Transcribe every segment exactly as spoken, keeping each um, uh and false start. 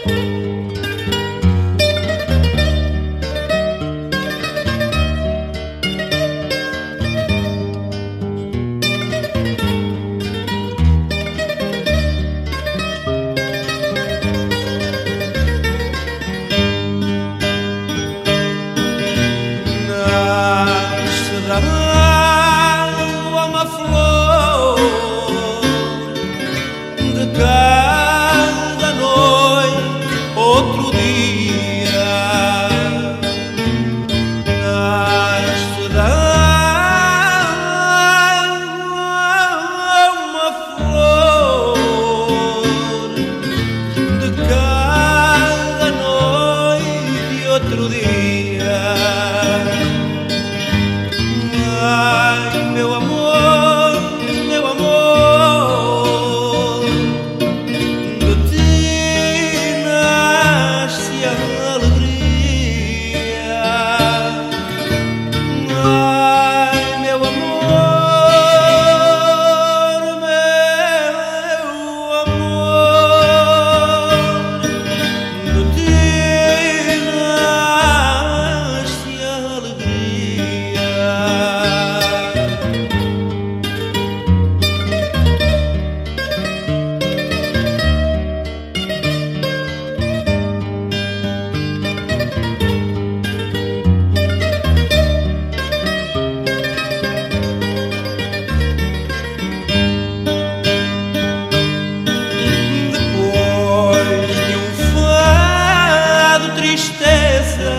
cada noite outro dia, nasce uma flor de cada noite outro dia. Ai, meu amor, meu amor, de ti nasce a alegria. Ai, meu amor, meu amor, de ti nasce a alegria. Tristeza,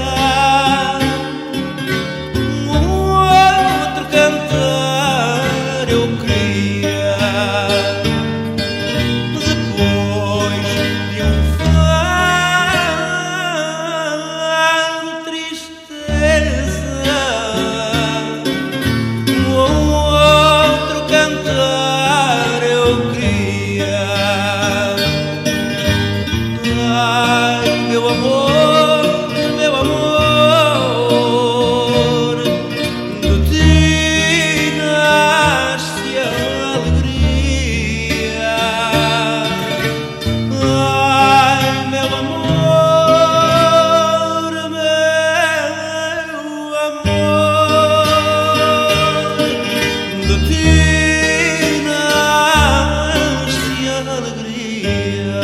um outro cantar eu queria. Depois de um fado tristeza, um outro cantar eu queria. Ai, meu amor, meu amor, de ti nasce a alegria. Ai, meu amor, meu amor, de ti nasce a alegria.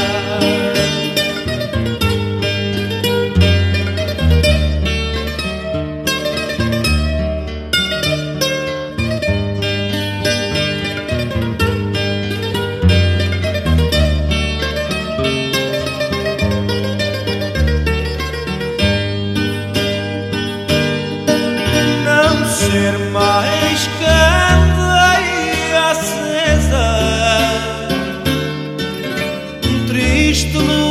Ser mais candeia acesa, triste luz